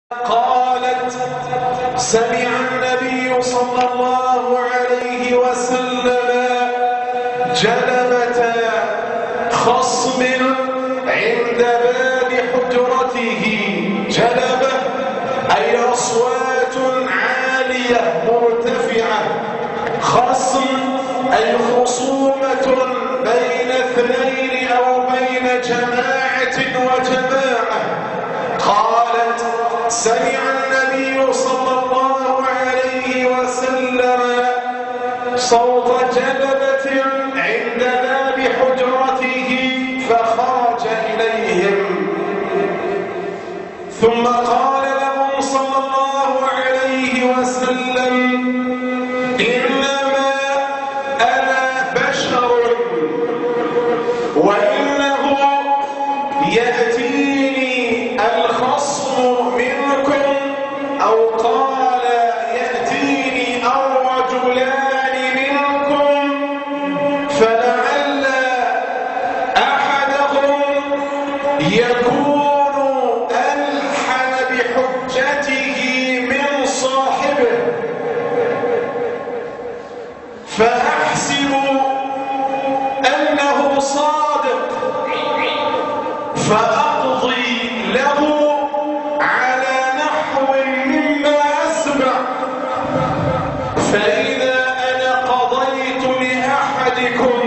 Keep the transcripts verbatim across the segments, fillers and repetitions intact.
قالت: سمع النبي صلى الله عليه وسلم جلبة خصم عند باب حجرته. جلبة أي أصوات عالية مرتفعة، خصم أي خصومة بين اثنين أو بين جماعة وجماعة. قالت: سمع النبي صلى الله عليه وسلم صوت جلبة عند باب حجرته فخرج إليهم، ثم قال لهم صلى الله عليه وسلم: إنما أنا بشر، وإنه يأتيني الخصم منكم، أو قال يأتيني الرجلان منكم، فلعل أحدهم يكون ألحن بحجته من صاحبه، فأحسب أنه صادق فأقضي له على نحو مما أسمع، فإذا أنا قضيت لأحدكم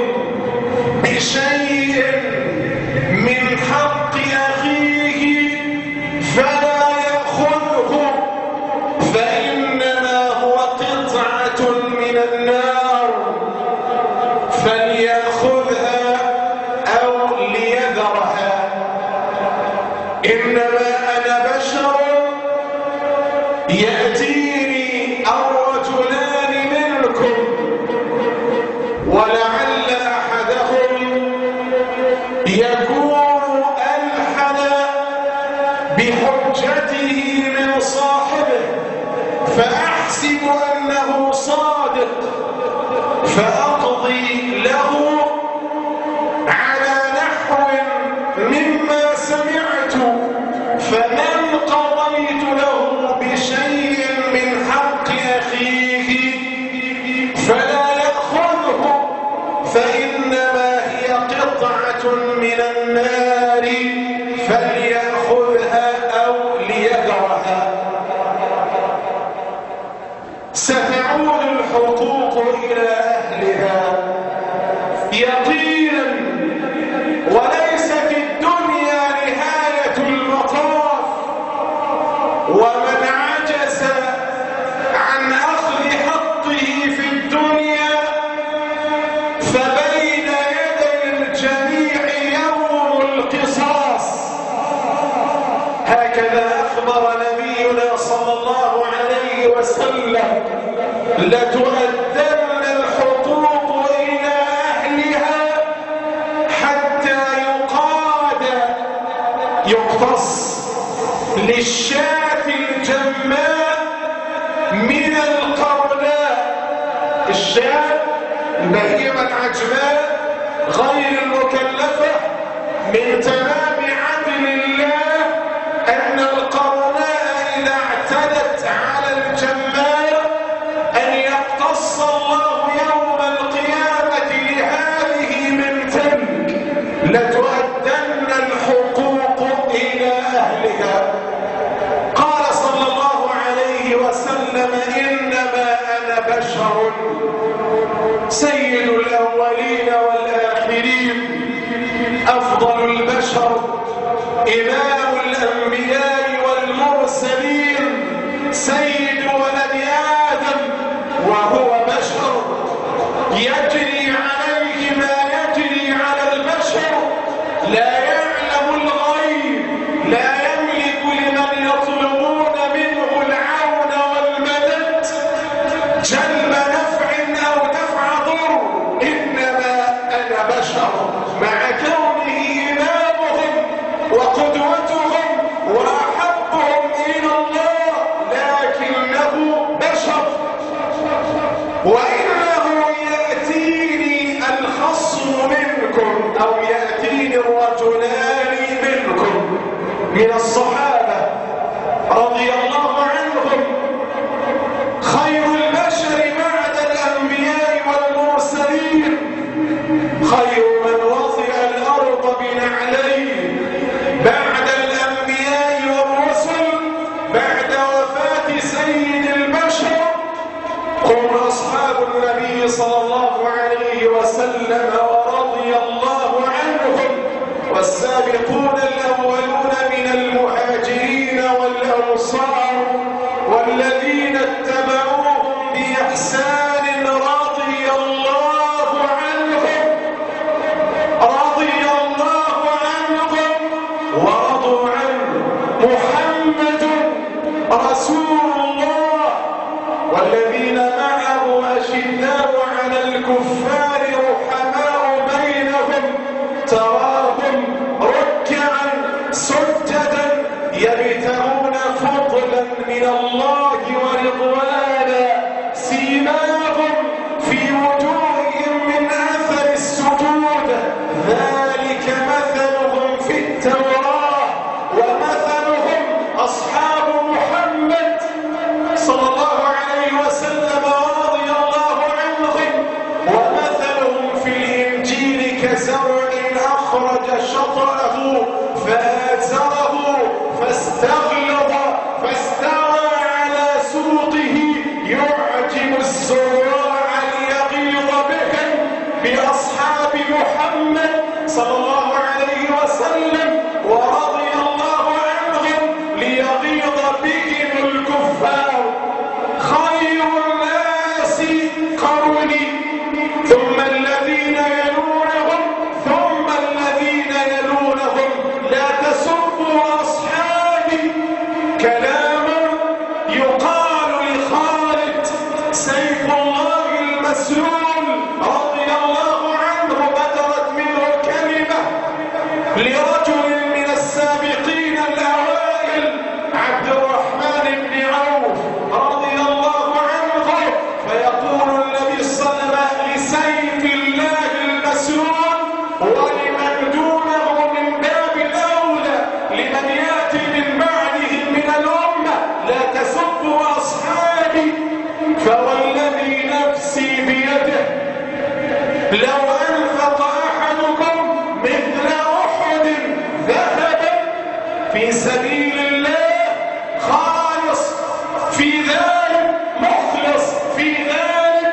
بشيء من حق أخيه فلا يأخذه، فإنما هو قطعة من النار، فليأخذها أو ليذرها. إنما أنا بشر يأتيني الرجلان منكم، ولعل أحدهم يكون ألحن بحجته من صاحبه، فأحسب أنه صادق فأقضي له على نحو مما سمعت، فمن قضيت له بشيء من حق أخيه فلا يأخذه، فإنما هي قطعة من النار، فليأخذها أو ليذرها. ستعود الحقوق إلى أهلها يقينا، وليس في الدنيا نهاية المطاف، ومن عجز عن أخذ حقه في الدنيا فبين يدي الجميع يوم القصاص. هكذا أخبر نبينا صلى الله عليه وسلم: لتؤدن الحقوق إلى أهلها حتى يقاد يقتص للشاة الجماء من القرناء. الشاة البهيمة العجماء غير المكلفة، من تمام عدل الله أن القرناء إذا اعتدت على الجماء أن يقتص الله يوم القيامة لهذه من تلك. لتؤدن الحقوق إلى أهلها. قال صلى الله عليه وسلم: إنما أنا بشر. سيد الأولين والآخرين، أفضل البشر، إمام الأنبياء والمرسلين، سيد ولد آدم، وهو بشر يجري عليه ما يجري على البشر، لا يعلم الغيب، لا يملك لمن يطلبون منه العون والمدد جلب نفع أو دفع ضر. إنما أنا بشر، مع كونه إمامهم وقدوتهم وأحبهم إلى الله، لكنه بشر. وإنه يأتيني الخصم منكم، أو يأتيني الرجلان منكم من الصحابة رضي رضي الله عنهم خير البشر بعد الأنبياء والمرسلين، خير من وطئ الأرض بنعليه بعد الأنبياء والرسل بعد وفاة سيد البشر هم أصحاب النبي صلى الله عليه وسلم ورضي الله عنهم، والسابقون الأولون من المهاجرين والأنصار والذين اتبعوهم بإحسان رضي الله عنهم رضي الله عنهم ورضوا عنه. محمد رسول الله والذين معه أشداء على الكفار رحماء بينهم تراهم ركعا سجدا يبتغون فضلا من الله ورضوانا سيماهم في وجوههم من أثر السجود ذلك مثلهم في التوراة ومثلهم أصحاب محمد صلى الله عليه وسلم ورضي الله عنهم ومثلهم في الإنجيل كزرع أخرج شطأه فآزره فاستغلظ فاستوى على سوقه يعجب الزراع ليغيظ بهم بأصحاب محمد صلى الله عليه وسلم ورضي الله عنهم ليغيظ بهم الكفار. خير الناس قرني ثم الذين يلونهم ثم الذين يلونهم لا تسبوا أصحابي. كلام يقال لخالد سيف الله المسلول رضي الله عنه بدرت منه كلمة لرجل من السابقين الأوائل عبد الرحمن بن عوف رضي الله عنه، فيقول النبي صلى الله عليه وسلم لسيف الله المسلول ولمن دونه من باب الأولى لمن يأتي من بعدهم من الأمة لا تسبوا أصحابي. فوالذي نفسي بيده لو أنفق أحدكم مثل أحد ذهبا في سبيل الله خالص في ذلك مخلص في ذلك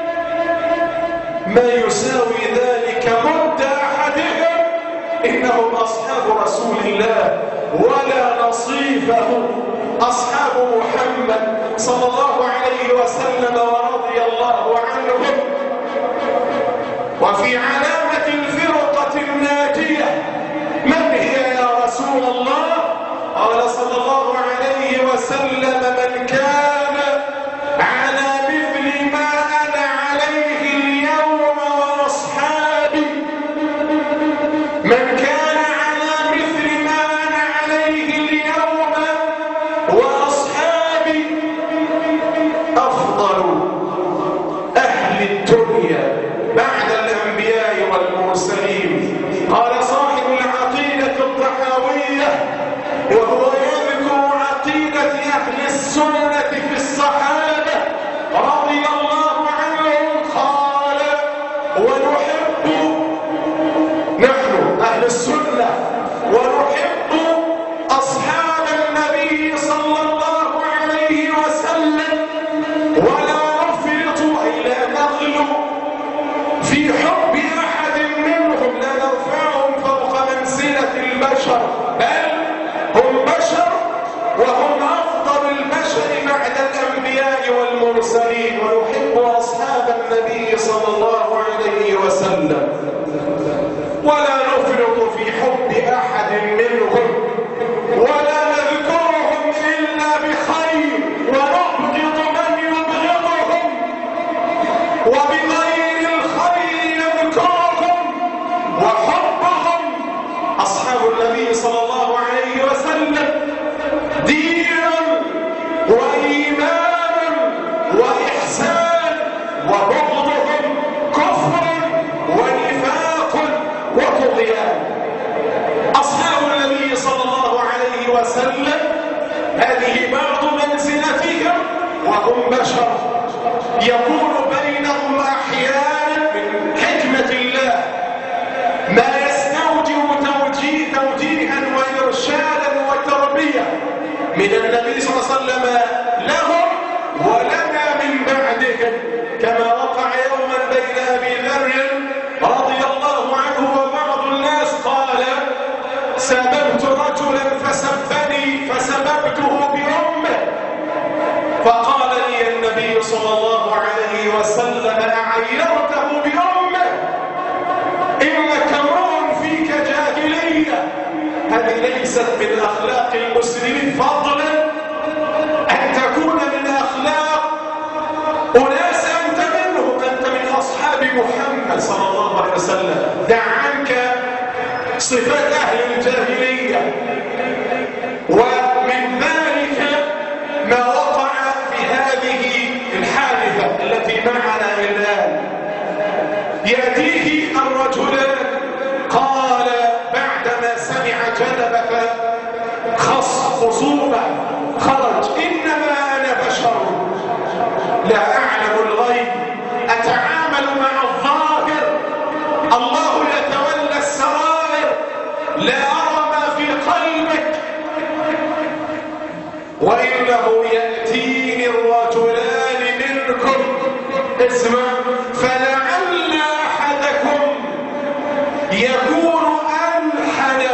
ما يساوي ذلك مد أحدهم إنهم أصحاب رسول الله ولا نصيفه أصحاب محمد صلى الله عليه وسلم ورضي الله عنهم. وفي علامة الفرقة الناجية من هي يا رسول الله؟ قال صلى الله عليه وسلم من كان على مثل ما أنا عليه اليوم وأصحابي من كان على مثل ما أنا عليه اليوم وأصحابي أفضل أهل الدنيا بعد الأنبياء والمرسلين. قال صاحب العقيدة الطحاوية وهو يذكر عقيدة أهل وهم بشر يكون بينهم أحيانا من حكمة الله ما يستوجب توجيه توجيها وإرشادا وتربية من النبي صلى الله عليه وسلم لهم ولنا من بعدهم، كما وقع يوما بين أبي ذر رضي الله عنه وبعض الناس قال: سببت رجلا فسبني فسببته بأمه، فقال لي النبي صلى الله عليه وسلم: أعيرته بأمه؟ إنك امرؤ فيك جاهلية. هذه ليست من أخلاق المسلمين، فضلا أن تكون من أخلاق أناس أنت منهم، أنت من أصحاب محمد صلى الله عليه وسلم. دع عنك صفات أهل الجاهلية. ومن ذلك ما وقع في هذه الحادثة التي معنا الآن. يأتيه الرجلان، قال بعدما سمع جلبة خصومة خرج: إنما أنا بشر لا أعلم الغيب، أتعامل مع الظاهر، الله يتولى السرائر، لا أرى ما في قلبك. وإنه يأتيني الرجلان منكم، اسمع، فلعل أحدكم يكون ألحن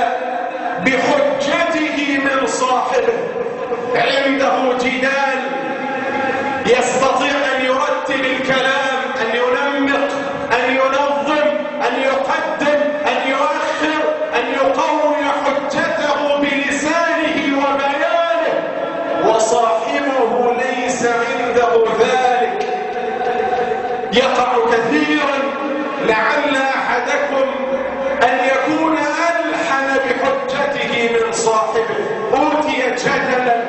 بحجته من صاحبه، عنده جدال، يستطيع أن يرتب الكلام، أن ينمق، أن ينظم، أن يقدم، أن يؤخر، أن يقوي حجته بلسانه وبيانه، وصاحبه ليس عنده ذلك. يقع كثيرا: لعل أحدكم أن يكون ألحن بحجته من صاحبه، أوتي جدلا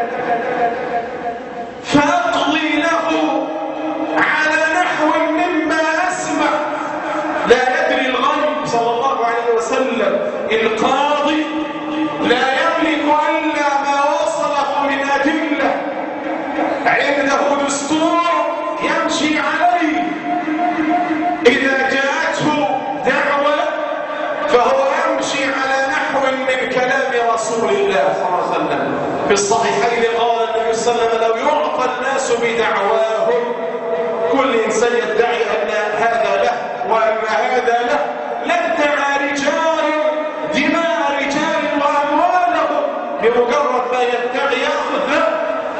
فأقضي له على نحو مما أسمع. لا يدري الغيب صلى الله عليه وسلم. القاضي لا يملك إلا ما وصله من أدلة، عنده دستور يمشي عليه. إذا جاءته دعوة فهو يمشي على نحو من كلام رسول الله صلى الله عليه وسلم. في الصحيحين قال النبي صلى الله عليه وسلم: لو يعطى الناس بدعواهم، كل إنسان يدعي أن هذا له وأن هذا له، لادعى رجال دماء رجال وأموالهم، بمجرد ما يدعي يأخذ له.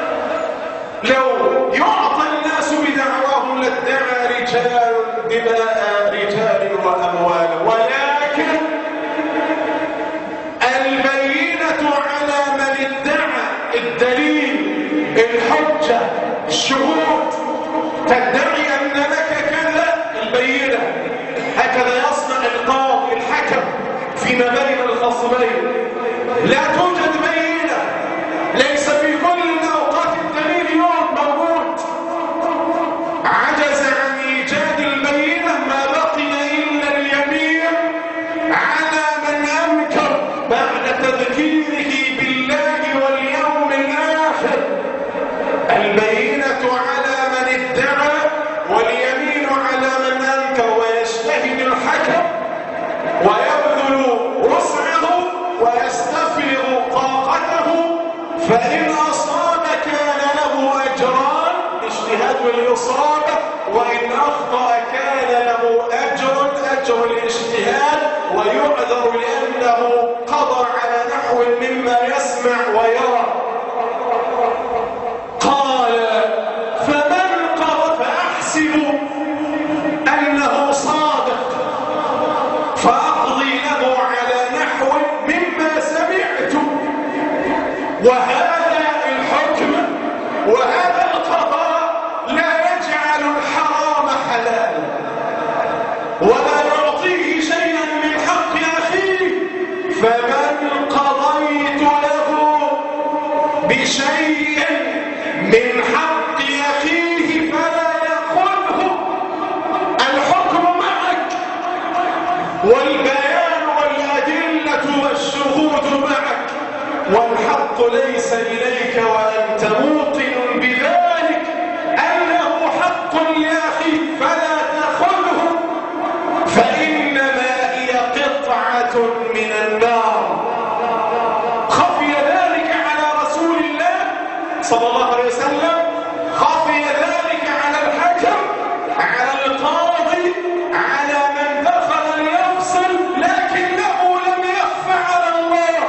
لو يعطى الناس بدعواهم لادعى رجال دماء رجال وأموالهم، ولكن البينة على من ادعى، الدليل، الحجة، الشهود. تدعي أن لك كذا، البينة. هكذا يصنع القاضي الحكم فيما بين الخصمين. لا توجد بينة، ليس في كل الأوقات الدليل موجود. عجز عن إيجاد البينة، ما بقي إلا اليمين على من أنكر بعد تذكيره بالله واليوم الآخر. البينة على من ادعى واليمين على من أنكر، ويجتهد الحكم ويبذل وسعه ويستفرغ طاقته، فإن أصاب كان له أجران، اجتهاد الإصابة، وإن أخطأ كان له أجر أجر الاجتهاد، ويعذر لأنه قضى على نحو مما يسمع ويرى. قال: فمن قضى فأحسب أنه صادق، فأقضي له على نحو مما سمعت. وهذا الحكم وهذا القضاء لا يجعل الحرام حلالا، ولا يعطيه شيئا من حق أخيه. فمن قضيت له بشيء من حق أخيه فلا يأخذه. الحكم معك، والبيان والأدلة والشهود معك، والحق ليس إليك وأنت موقن بذلك. صلى الله عليه وسلم خفي ذلك على الحكم، على القاضي، على من دخل ليفصل، لكنه لم يخف على الله.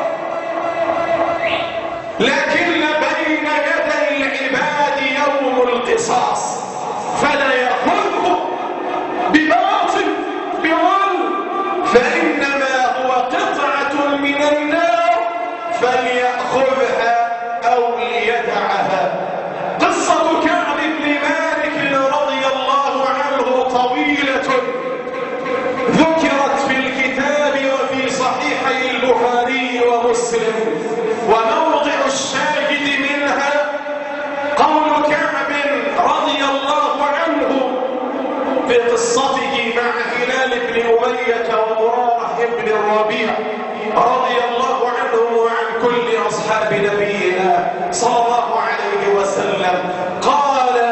لكن بين يدي العباد يوم القصاص، فلا يأخذه بباطل بظلم، فإنما هو قطعة من النار فليأخذها أو ليدعها. قصة كعب بن مالك رضي الله عنه طويلة، ذكرت في الكتاب وفي صحيحي البخاري ومسلم، وموضع الشاهد منها قول كعب رضي الله عنه في قصته مع هلال بن أمية ومرارة بن الربيع رضي الله عنهم وعن كل أصحاب نبينا صلى الله عليه وسلم. قال: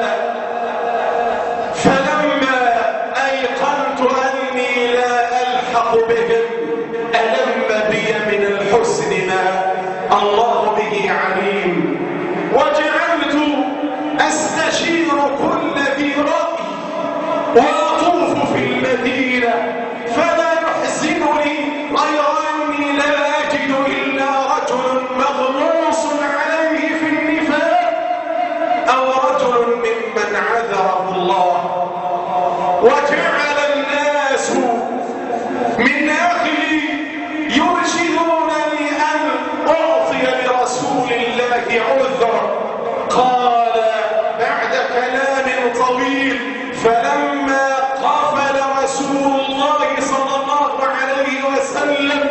فلما أيقنت أني لا ألحق بهم ألم بي من الحسن ما الله به عليم، وجعلت أستشير كل ذي رأي وأطوف في المدينة، فلا يحزنني غير أني لا أجد إلا رجل مغموس عليه في النفاق أو رجل ممن عذره الله. وجعل الناس من أهلي يرشدونني أن أعطي لرسول الله عذرا. قال بعد كلام طويل: فلما قفل رسول الله صلى الله عليه وسلم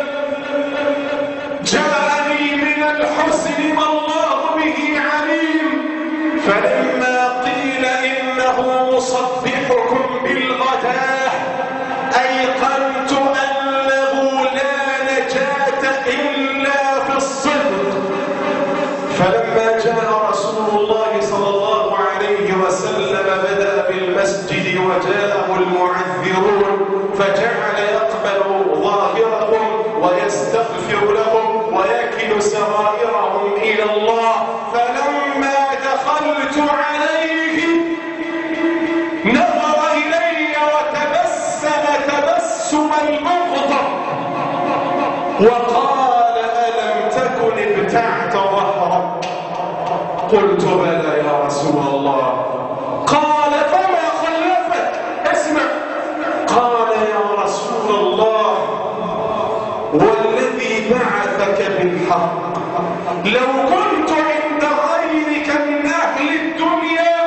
جاءني من الحسن ما الله به عليم، فلما قيل إنه مصبحكم بالغداة أيقنت أنه لا نجاة إلا في الصدق. فلما جاء رسول الله صلى الله عليه وسلم بدأ بالمسجد وجاءه المعذرون، فجعل يقبل ظاهرهم ويستغفر لهم ويكل سرائرهم إلى الله. فلما دخلت عليه نظر إلي وتبسم تبسم البغضة وقال: ألم تكن ابتعت ظهرك؟ قلت: بلى يا رسول الله. قال: فما خلفك؟ اسمع. قال: يا رسول الله والذي بعثك بالحق لو كنت عند غيرك من أهل الدنيا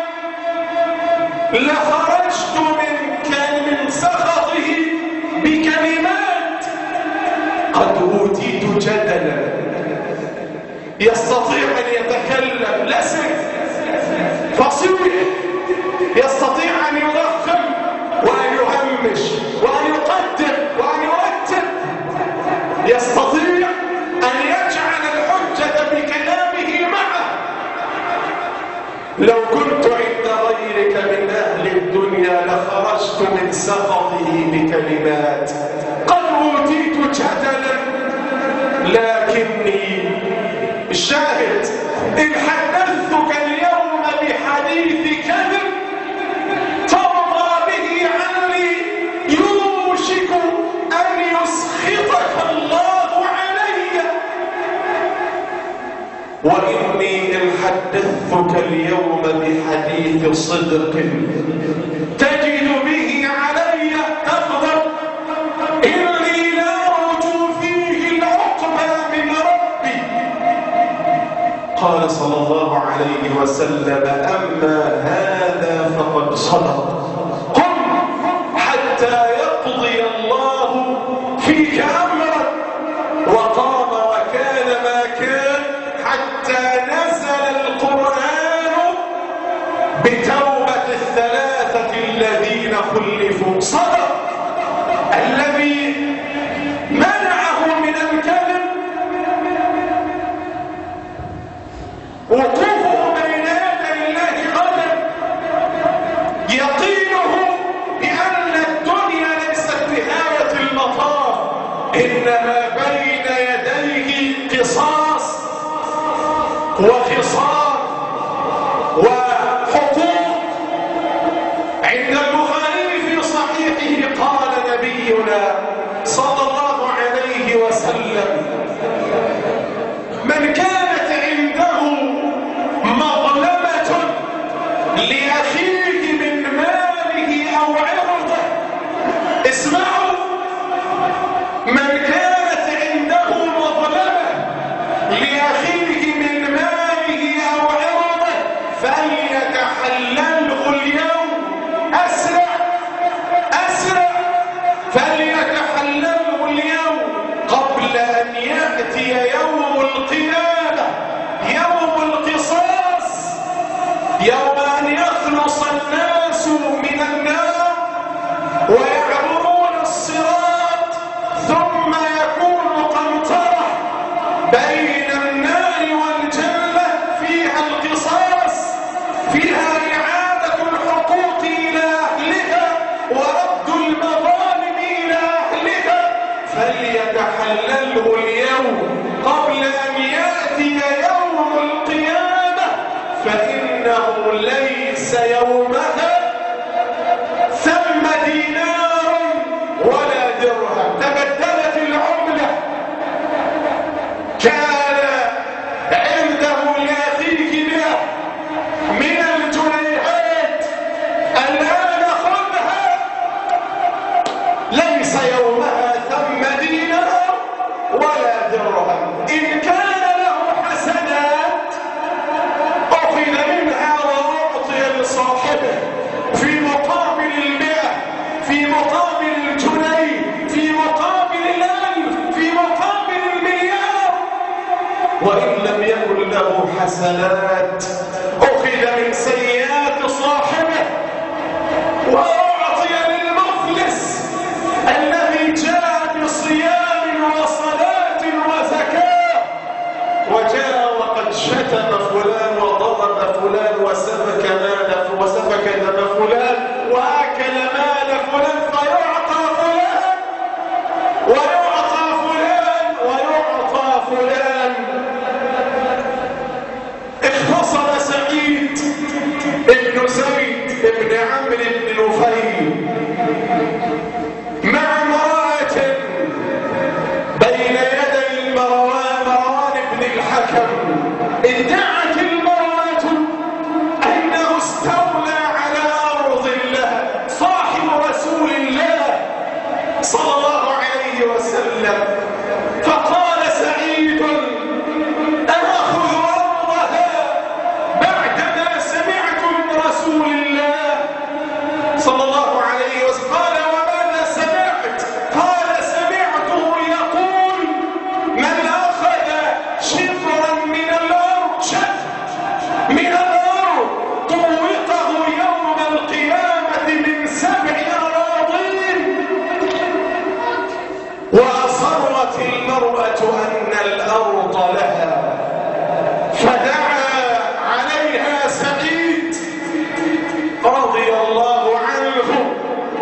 لخرجت منك من سخطه بكلمات. قد أوتيت جدلا يستطيع أن يتكلم لسن فصيح، يستطيع أن يضخم وأن يهمش وأن يقدم وأن يرتب، يستطيع أن يجعل الحجة بكلامه معه. لو كنت عند غيرك من أهل الدنيا لخرجت من سخطه بكلمات. قد أوتيت جدلا لكني الشاهد إن حدثتك اليوم بحديث كذب ترضى به عني يوشك أن يسخطك الله علي، وإني إن حدثتك اليوم بحديث صدق تجد به علي تغضب، إني لا أرجو فيه العقبى من ربي. قال صلى الله عليه وسلم: أما هذا فقد صدق، قم حتى يقضي الله فيك أمرا. وقام وكان ما كان حتى نزل القرآن بتوبة الثلاثة الذين خلفوا. صدق الذي منعه من الكذب، وقوفه بين يدي الله غدا، يقينه بأن الدنيا ليست نهاية المطاف، إنما بين يديه قصاص وخصام لأخيك من ماله أو عرضه. اسمعوا، من كانت عنده مظلمة لأخيك من ماله أو عرضه فليتحلله اليوم. أسرع أسرع، فليتحلله اليوم قبل أن يأتي يوم القيامة، يوم القصاص، يوم أن يخلص الناس من النار ويعبرون الصراط ثم يكون قنطرة بين النار والجنة، فيها القصاص، فيها إعادة الحقوق إلى أهلها ورد المظالم إلى أهلها. فليتحلله اليوم قبل أن يأتي يوم القيامة، فإنه ليس يومها ثم دينار ولا درهم. تبدلت العملة، كان عنده لأخيك مئة من الجنيهات، الآن خذها، ليس يومها ثم دينار ولا درهم. إن كان له حسنات أخذ منها وأعطي لصاحبه في مقابل المئة، في مقابل الجنيه، في مقابل الألف، في مقابل المليار. وإن لم يكن له حسنات أخذ من سيئات صاحبه وأعطي للمفلس الذي جاء بصيام وصلاة وزكاة، وجاء وقد شتم فلان وضرب فلان وسفك مال وسفك دم فلان وأكل مال فلان، فيعطى فلان ويعطى فلان ويعطى فلان. اختصم سعيد بن زيد بن عمرو بن نفيل مع امرأة بين يدي مروان مروان بن الحكم. ادعت المرأة أنه استولى على أرض الله، صاحب رسول الله صلى الله عليه وسلم. فقال سعيد: أخذ أرضها بعدما سمعت من رسول الله صلى الله عليه وسلم. قال: وماذا سمعت؟ قال: سمعته يقول: من أخذ شفرا من الأرض، شفر من الأرض، طوقه يوم القيامة من سبع أراضين. وأصرت المرأة أن الأرض لها، فدعا عليها سعيد رضي الله عنه: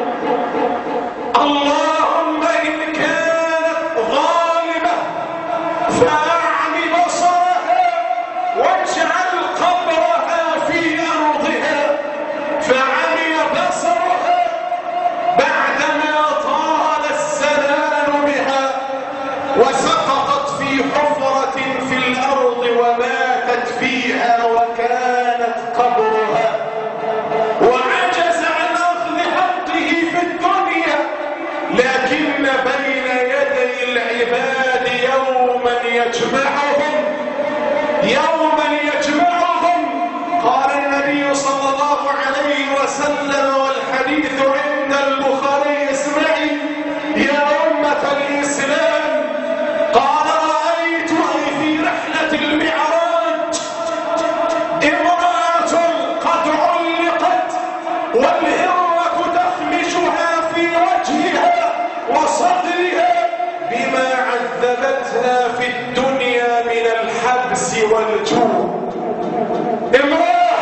اللهم إن كانت ظالمة فأعم بصرها واجعل قبرها في أرضها. فعمي بصرها بعدما طال الزمان بها، وسقطت في حفرة في الأرض وماتت فيها وكانت قبرها. وعجز عن أخذ حقه في الدنيا، لكن بين يدي العباد يوما يجمعهم، يوما يجمعهم. قال النبي صلى الله عليه وسلم، والحديث عند البخاري: اسمعي يا أمة الإسلام. قال: رأيت في رحلة المعراج امرأة قد علقت والهرة تخمشها في وجهها وصدرها بما عذبتها في الدنيا من الحبس والجوع. امرأة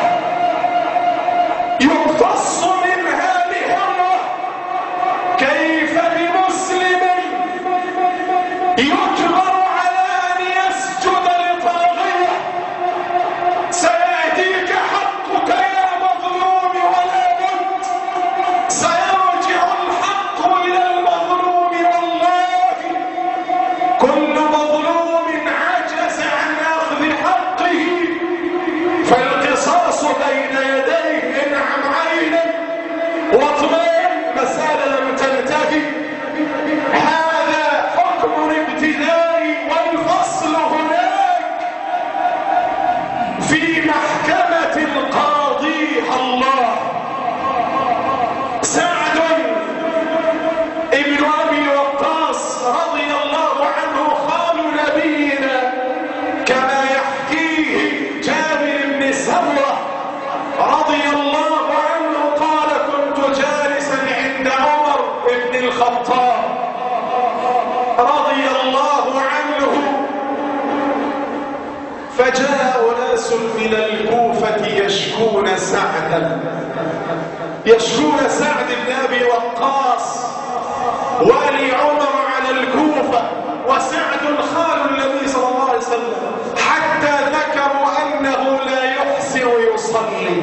يقتص منها بهرة، كيف بمسلم يجبر على أن يسجد لطاغية؟ سيأتيك حقك يا مظلوم ولا بد، سيرجع الحق إلى المظلوم. والله كل مظلوم عجز عن أخذ حقه فالقصاص بين يديه فجاء أناس من الكوفة يشكون سعدا، يشكون سعد بن أبي وقاص والي عمر على الكوفة، وسعد خال النبي صلى الله عليه وسلم، حتى ذكروا أنه لا يحسن يصلي.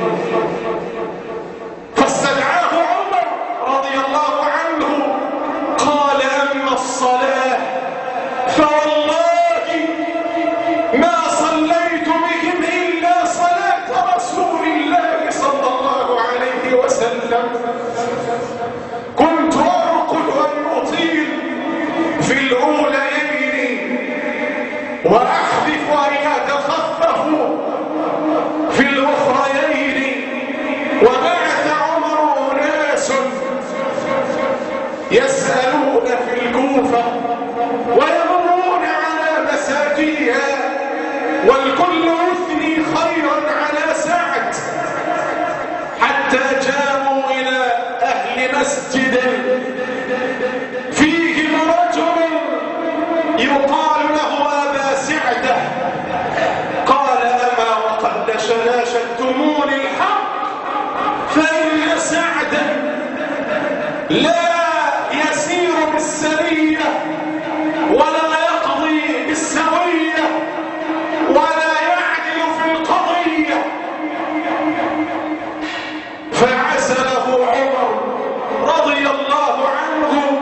فاستدعاه عمر رضي الله عنه، قال: أما الصلاة فوالله ما صليت بهم إلا صلاة رسول الله صلى الله عليه وسلم. كنت أرقد أن أطيل في الأوليين وأحذف أن أتخفف في الأخريين. وبعث عمر أناس يسألون في الكوفة ويمرون على مساجدها، والكل يثني خيرا على سعد، حتى جاءوا إلى أهل مسجد فيهم رجل يقال له أبا سعدة. قال: أما وقد ناشدتموني الحق، فإن سعدا لا يسير بالسرية ولا يقضي بالسوية ولا يعدل في القضية. فعزله عمر رضي الله عنه،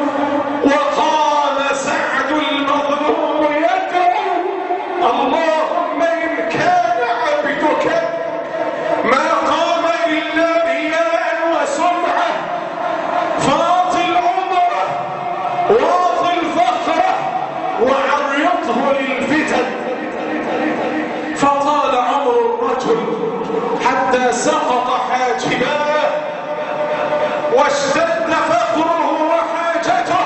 وقام سعد المظلوم يدعو: اللهم إن كان عبدك ما قام إلا رياء وسمعة فاطل عمره واطل فخره وعرضه للفتن. فقال عمر الرجل حتى سقط حاجباه واشتد فخره وحاجته،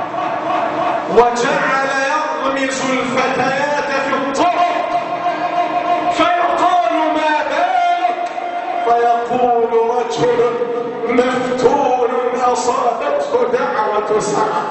وجعل يغمز الفتيات في الطرق، فيقال: ما بالك؟ فيقول رجل مفتون أصابته دعوة سعد: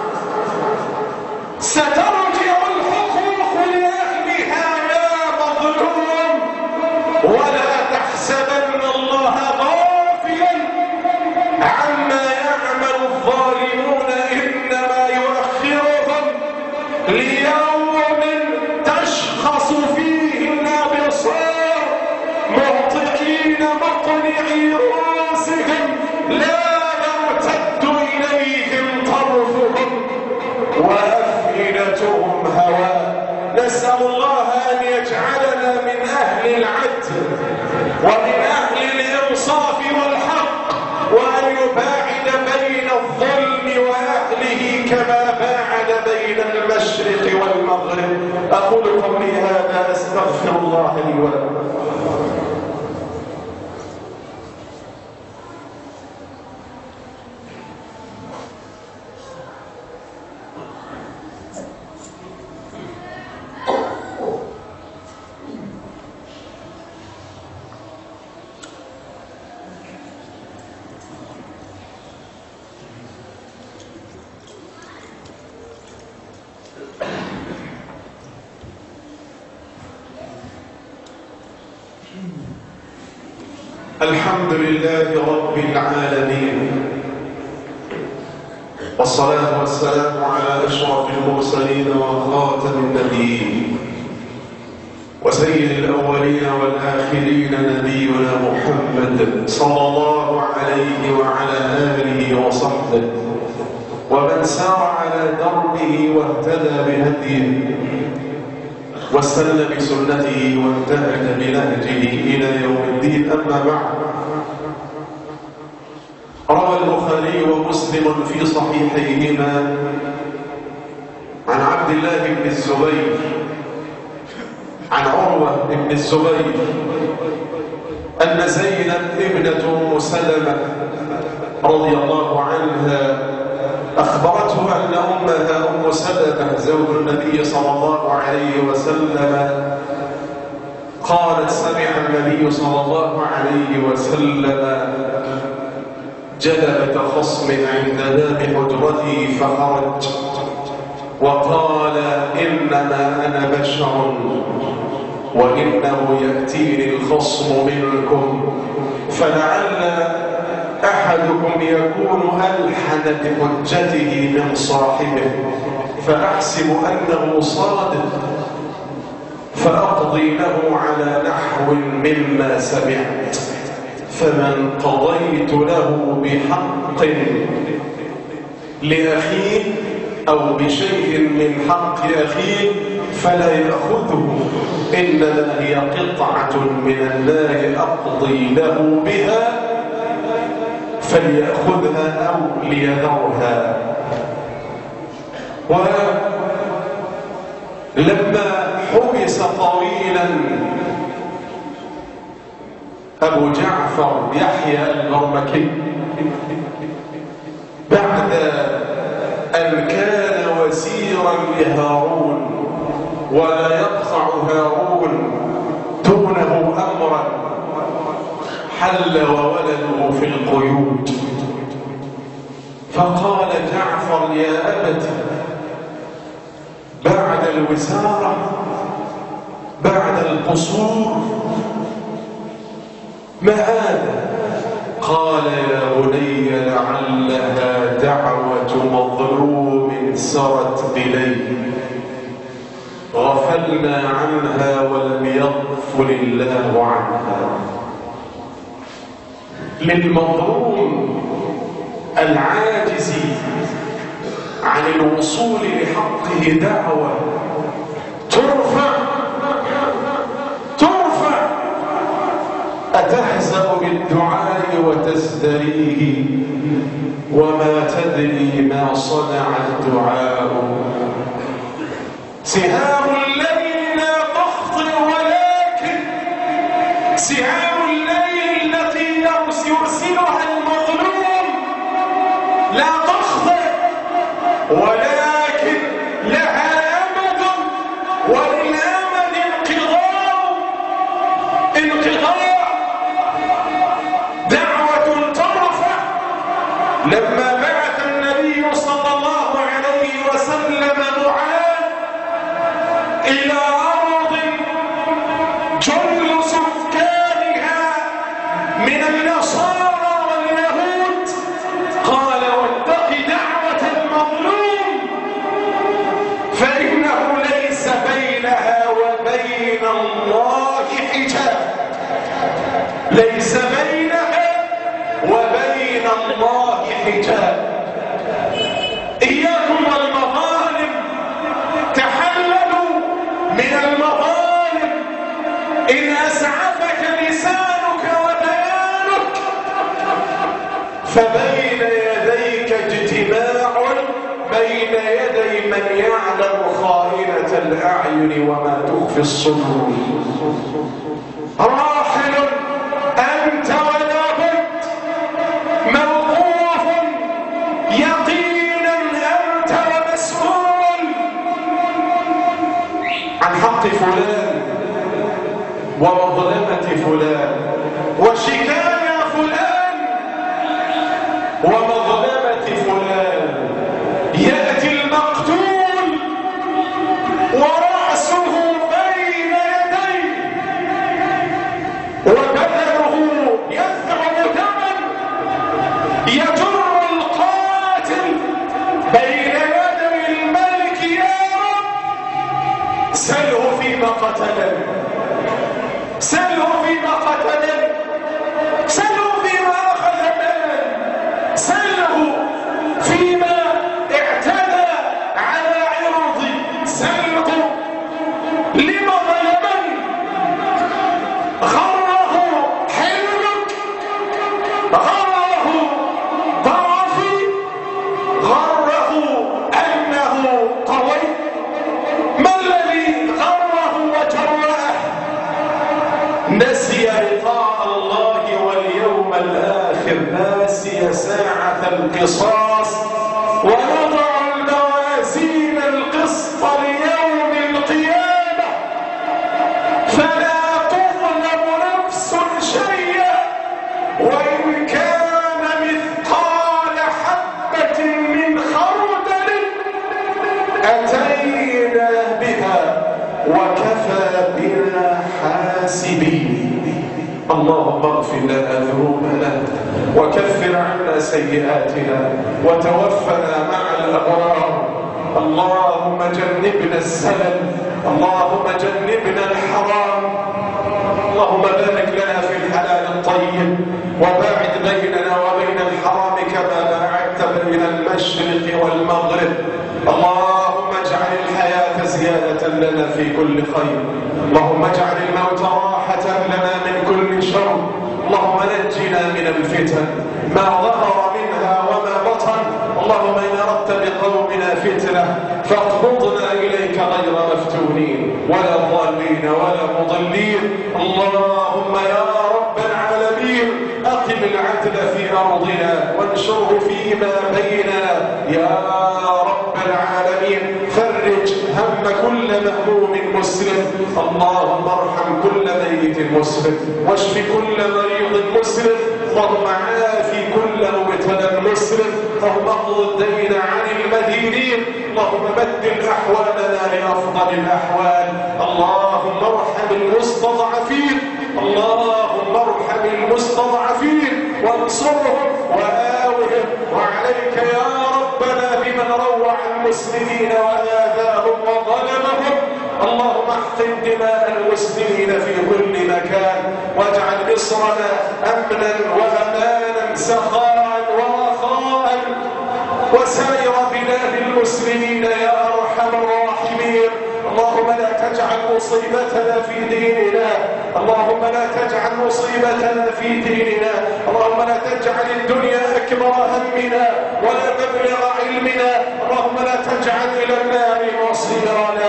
سترجع الحقوق لأهلها يا مظلوم، ولا تحسبن الله غافلا عما يعمل الظالمون، إنما يؤخرهم ليوم تشخص فيه الأبصار مهطعين مقنعي رؤوسهم لا يرتد إليهم طرفهم وأفئدتهم هواء. نسأل الله أن يجعلنا من أهل العدل ومن أهل الإنصاف والحق، وأن يباعد بين الظلم وأهله كما باعد بين المشرق والمغرب. أقول قولي هذا، أستغفر الله لي ولكم. الحمد لله رب العالمين، والصلاة والسلام على أشرف المرسلين وخاتم النبيين وسيد الأولين والآخرين نبينا محمد صلى الله عليه وعلى آله وصحبه ومن سار على دربه واهتدى بهديه واستنى بسنته وانتهج بنهجه إلى يوم الدين. أما بعد، روى البخاري ومسلم في صحيحيهما عن عبد الله بن الزبير عن عروة بن الزبير أن زينب ابنة أم سلمة رضي الله عنها أخبرته أن أمها أم سلمة زوج النبي صلى الله عليه وسلم قالت: سمع النبي صلى الله عليه وسلم جلبة خصم عند باب حجرته فخرج وقال: إنما أنا بشر وإنه يأتيني الخصم منكم فلعل أحدكم يكون ألحن بحجته من صاحبه فأحسب أنه صادق فأقضي له على نحو مما سمعت، فمن قضيت له بحق لأخيه أو بشيء من حق أخيه فلا يأخذه، إنما هي قطعة من النار أقضي له بها فليأخذها أو ليذرها. ولما حبس طويلا أبو جعفر يحيى البرمكي بعد أن كان وزيرا لهارون ولا يقطع هارون دونه أمرا، حل وولده في القيود، فقال جعفر يا أبت بعد الوزارة بعد القصور ما هذا؟ قال يا بني لعلها دعوة مظلوم سرت إليه غفلنا عنها ولم يغفل الله عنها. للمظلوم العاجز عن الوصول لحقه دعوة ترفع ترفع أتهزأ بالدعاء وتزدريه وما تدري ما صنع الدعاء. سهام الليل لا تخطئ ولكن سهام الليل التي يرسلها المظلوم لا تخطئ ولكن لها أمد وللأمد انقضاء انقضاء دعوة ترفع. لما بعث النبي صلى الله عليه وسلم معاذ إلى أرض جل سكانها من النصارى واليهود قال واتق دعوة المظلوم فإنه ليس بينها وبين الله حجاب، ليس بينها وبين الله حجاب. إياكم والمظالم، تحللوا من المظالم. إن أسعفك لسانك وبيانك فبين يديك اجتماع بين يدي من يعلم خائنة الأعين وما تخفي الصدور. راحل أنت ولا بد، موقوف يقينا أنت ومسؤول عن حق فلان ومظلمة فلان وشكاية فلان ومظلمة فلان. يأتي المقتول ورأسه بين يديه وبدنه يذعر دما يجر القاتل بين يدي الملك يا رب سله فيما قتله، سله فيما قتله، سله فيما أخذ مالا، سله فيما اعتدى على عرضي، سله لما ظلمني. غره حلمك، غره ضعفي، غره أنه قوي. ما الذي غره وجرأه؟ نسي لقاء الله واليوم الآخر، ناسي ساعة القصاص. ونضع الموازين القسط ليوم القيامة فلا تظلم نفس شيئا وإن كان مثقال حبة من خردل أتينا بها وكفى بنا اللهم اغفر لنا ذنوبنا وكفر عنا سيئاتنا وتوفنا مع الأبرار. اللهم جنبنا الزلل، اللهم جنبنا الحرام، اللهم بارك لنا في الحلال الطيب وباعد بيننا وبين الحرام كما باعدت بين المشرق والمغرب. اللهم اجعل الحياة زيادة لنا في كل خير، اللهم اجعل الموت راحة لنا من كل شر. اللهم نجنا من الفتن ما ظهر منها وما بطن. اللهم إن أردت بقومنا فتنة فاقبضنا إليك غير مفتونين ولا ضالين ولا مضلين. اللهم يا رب العالمين أقم العدل في أرضنا وانشره فيما بيننا يا رب العالمين. فرج هم كل مهموم مسلم، اللهم ارحم كل ميت مسلم واشف كل مريض مسلم. اللهم عافي كل مبتلى مسلم، اللهم اقض الدين عن المدينين. اللهم بدل أحوالنا لأفضل الأحوال. اللهم ارحم المستضعفين، اللهم ارحم المستضعفين وانصرهم وآوهم. وعليك يا ربنا بمن روع المسلمين وآذاهم وظلمهم. اللهم احقن دماء المسلمين في كل مكان واجعل مصرنا أمنا وأمانا سخاء ورخاء وسائر بلاد المسلمين يا أرحم الراحمين. اللهم لا تجعل مصيبتنا في ديننا، اللهم لا تجعل مصيبتنا في ديننا. اللهم لا تجعل الدنيا أكبر همنا ولا مبلغ علمنا. اللهم لا تجعل إلى النار مصيرنا.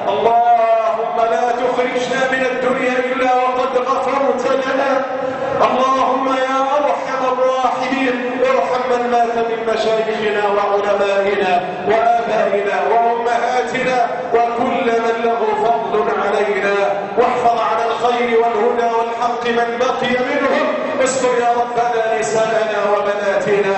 اللهم لا تخرجنا من الدنيا إلا وقد غفرت لنا. اللهم يا أرحم الراحمين ارحم من مات من مشايخنا وعلمائنا وآبائنا وأمهاتنا وكل من له فضل علينا، واحفظ على الخير والهدى والحق من بقي منهم. استر يا ربنا نساءنا وبناتنا.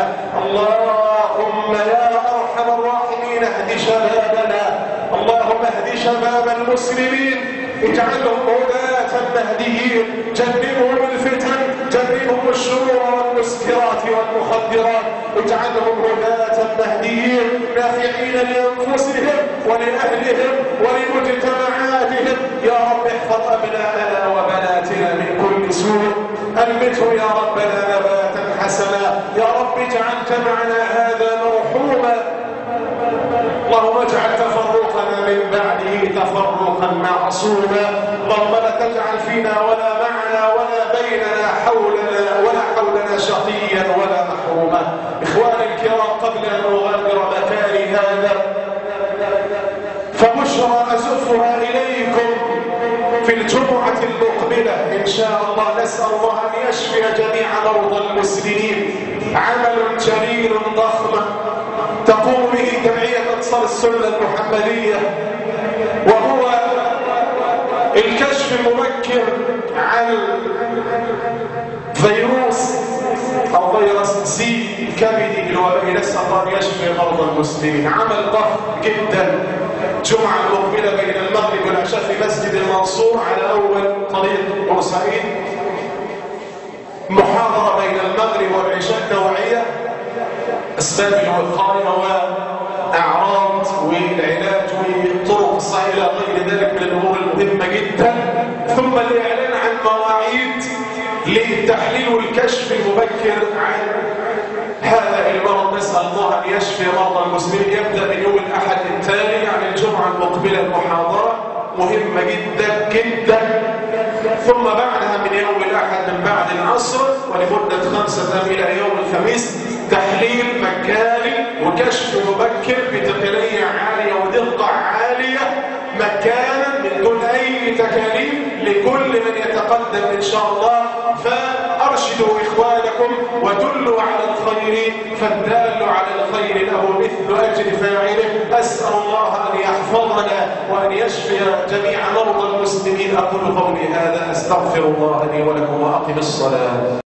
اللهم يا أرحم الراحمين اهد شبابنا، اللهم اهد شباب المسلمين اجعلهم هداة مهديين. جنبهم الفتن، جنبهم الشرور والمسكرات والمخدرات. اجعلهم هداة مهديين نافعين لأنفسهم ولأهلهم ولمجتمعاتهم. يا رب احفظ أبناءنا وبناتنا من كل سوء، أنبته يا ربنا نباتا حسنا. يا رب اجعل جمعنا هذا مرحوما. اللهم اجعل تفرقنا من بعده تفرقا معصوما. اللهم لا تجعل فينا ولا معنا ولا بيننا حولنا ولا حولنا شقيا ولا محروما. إخواني الكرام، قبل أن أغادر مكاني هذا فبشرى أزفها إليكم في الجمعة المقبلة إن شاء الله. نسأل الله أن يشفي جميع مرضى المسلمين. عمل جليل ضخم تقوم به جمعية أنصار السنة المحمدية، وهو الكشف المبكر عن فيروس أو فيروس سي الكبدي الوبائي. نسأل الله أن يشفي مرضى المسلمين. عمل ضخم جدا. جمعة مقبلة بين المغرب والعشاء في مسجد المنصور على أول طريق بورسعيد. محاضرة بين المغرب والعشاء نوعية أسباب الوقاية وأعراض والعلاج والطرق الصحيحة إلى غير ذلك من الأمور المهمة جدا. ثم الإعلان عن مواعيد للتحليل والكشف المبكر عن هذا المرض. نسأل الله أن يشفي مرضى المسلمين. يبدأ من يوم الأحد التالي يعني الجمعة المقبلة المحاضرة مهمة جدا جدا. ثم بعدها من يوم الأحد من بعد العصر ولمدة خمسة إلى يوم الخميس تحليل مجاني وكشف مبكر بتقنية عالية ودقة عالية مجانا من دون أي تكاليف لكل من يتقدم إن شاء الله. فأرشدوا إخوانكم ودلوا على الخير، فالدال على الخير له مثل أجر فاعله. أسأل الله أن يحفظنا وأن يشفي جميع مرضى المسلمين. أقول قولي هذا أستغفر الله لي ولكم وأقم الصلاة.